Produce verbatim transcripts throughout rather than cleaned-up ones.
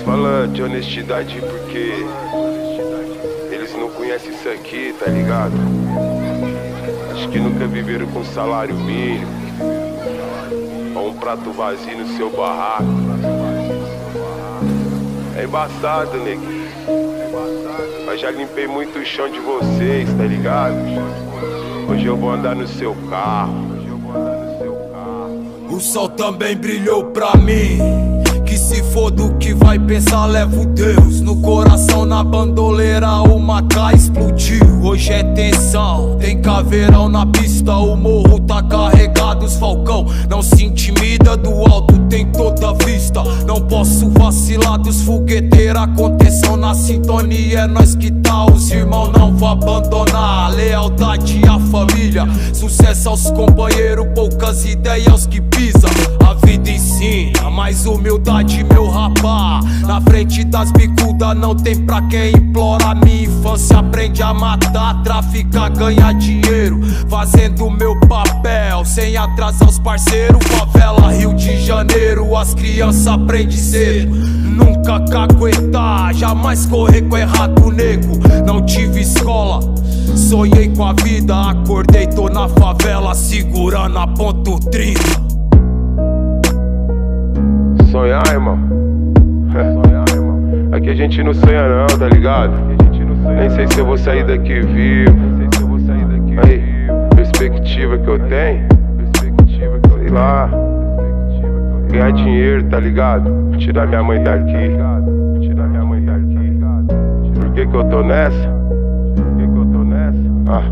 fala de honestidade porque eles não conhecem isso aqui, tá ligado? Acho que nunca viveram com salário mínimo ou um prato vazio no seu barraco. É embaçado, neguinho, mas já limpei muito o chão de vocês, tá ligado? Hoje eu vou andar no seu carro. O sol também brilhou pra mim. Que se for do que vai pensar, levo Deus no coração. Na bandoleira o Macá explodiu. Hoje é tensão, tem caveirão na pista. O morro tá carregado, os falcão não se intimida. Do alto tem toda vista. Não posso vacilar dos fogueteiros. A contenção na sintonia, é nós que tá. Os irmãos não vão abandonar. Lealdade à família, sucesso aos companheiros. Poucas ideias aos que pisam. A vida ensina, mais humildade, meu rapá. Na frente das bicudas não tem pra quem implora. Minha infância aprende a matar, traficar, ganhar dinheiro, fazendo meu papel, sem atrasar os parceiros. Favela, Rio de Janeiro, as crianças aprendem cedo. Nunca caguetar, jamais correr com errado, nego. Não tive escola, sonhei com a vida. Acordei, tô na favela, segurando a ponto trinta. Sonhar, irmão? Sonhar, irmão. Aqui a gente não sonha não, tá ligado? Nem sei se eu vou sair daqui vivo. Aí, perspectiva que eu tenho, sei lá, ganhar dinheiro, tá ligado? Tirar minha mãe daqui. Por que que eu tô nessa? Ah,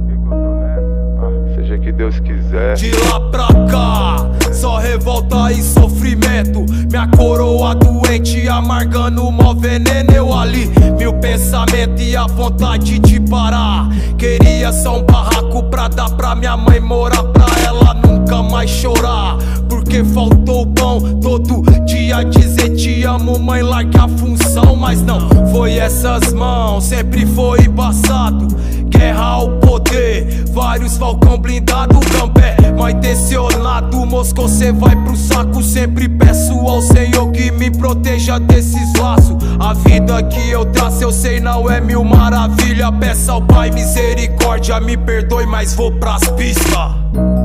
seja que Deus quiser. De lá pra cá, só revolta e sofrimento. Minha coroa doente, amargando mó veneno. Eu ali, mil pensamentos e a vontade de parar. Queria só um barraco pra dar pra minha mãe morar, pra ela nunca mais chorar. Porque faltou o pão, todo dia dizer te amo, mãe, largue a função. Mas não foi essas mãos, sempre foi embaçado. Guerra ao poder, vários falcão blindado. Gambé, mal intencionado, Moscou cê vai pro saco. Sempre peço ao Senhor que me proteja desses laços. A vida que eu traço eu sei não é mil maravilha. Peço ao Pai misericórdia, me perdoe, mas vou pras pistas.